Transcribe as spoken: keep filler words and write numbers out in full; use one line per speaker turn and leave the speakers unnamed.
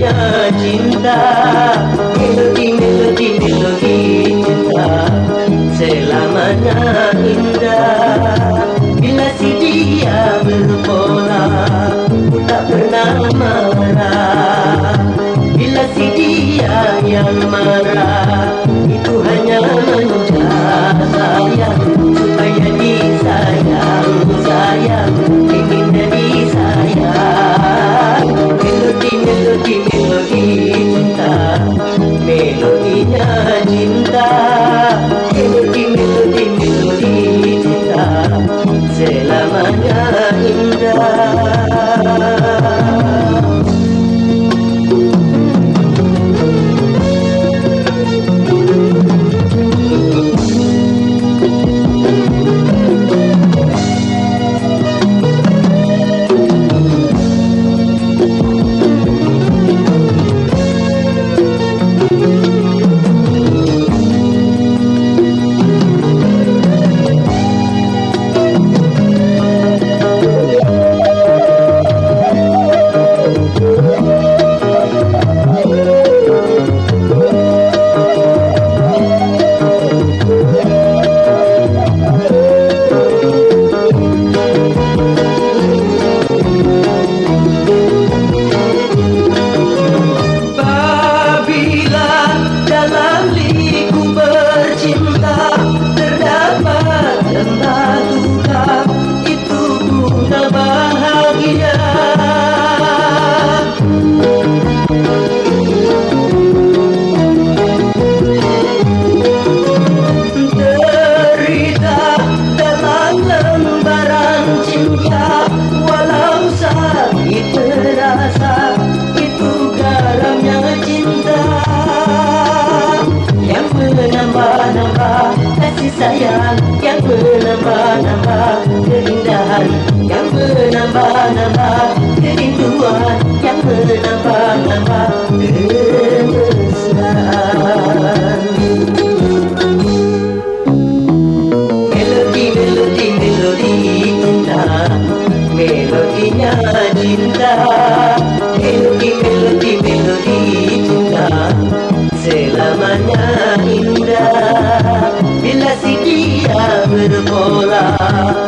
melodinya cinta, melodi melodi melodi cinta selamanya indah. Bila si dia berpola, ku tak pernah marah. Bila si dia yang marah, itu hanya manja sayang, supaya disayang, sayang, ingin jadi sayang. Melodi, melodi, melodi cinta, melodinya cinta, melodi, melodi, melodi cinta selamanya indah. Sayang yang menambah-nambah keindahan, yang menambah-nambah kerinduan, yang menambah-nambah kemesraan. Melodi, melodi, melodi cinta, melodinya cinta, melodi, melodi, melodi cinta selamanya indah. Bila si dia berpola,